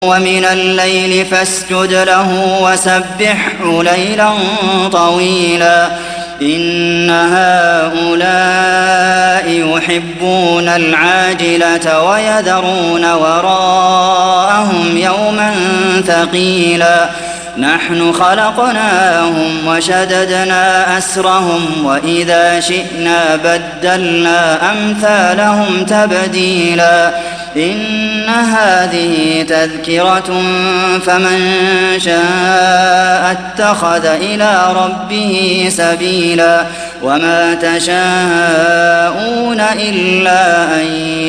ومن الليل فاسجد له وسبحه ليلا طويلا إن هؤلاء يحبون العاجلة ويذرون وراءهم يوما ثقيلا نحن خلقناهم وشددنا أسرهم وإذا شئنا بدلنا أمثالهم تبديلا إن هذه تذكرة فمن شاء اتخذ إلى ربه سبيلا وما تشاءون إلا أن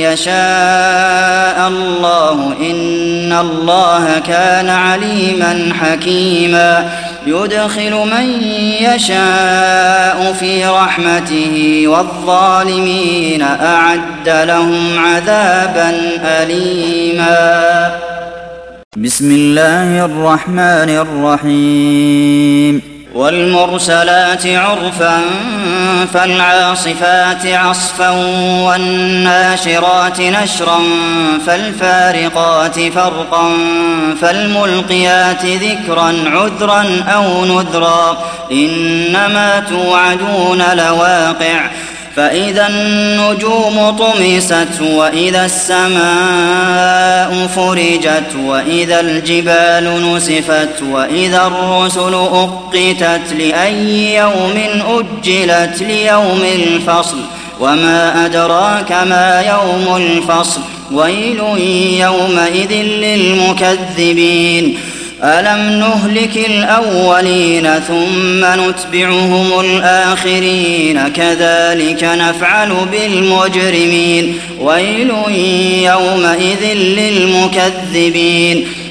يشاء الله إن الله كان عليما حكيما يدخل من يشاء في رحمته والظالمين أعد لهم عذابا أليما بسم الله الرحمن الرحيم والمرسلات عرفا فالعاصفات عصفا والناشرات نشرا فالفارقات فرقا فالملقيات ذكرا عذرا أو نذرا إنما توعدون لواقع فإذا النجوم طمست وإذا السماء فرجت وإذا الجبال نسفت وإذا الرسل أقتت لأي يوم أجلت ليوم الفصل وما أدراك ما يوم الفصل ويل يومئذ للمكذبين ألم نهلك الأولين ثم نتبعهم الآخرين كذلك نفعل بالمجرمين ويل يومئذ للمكذبين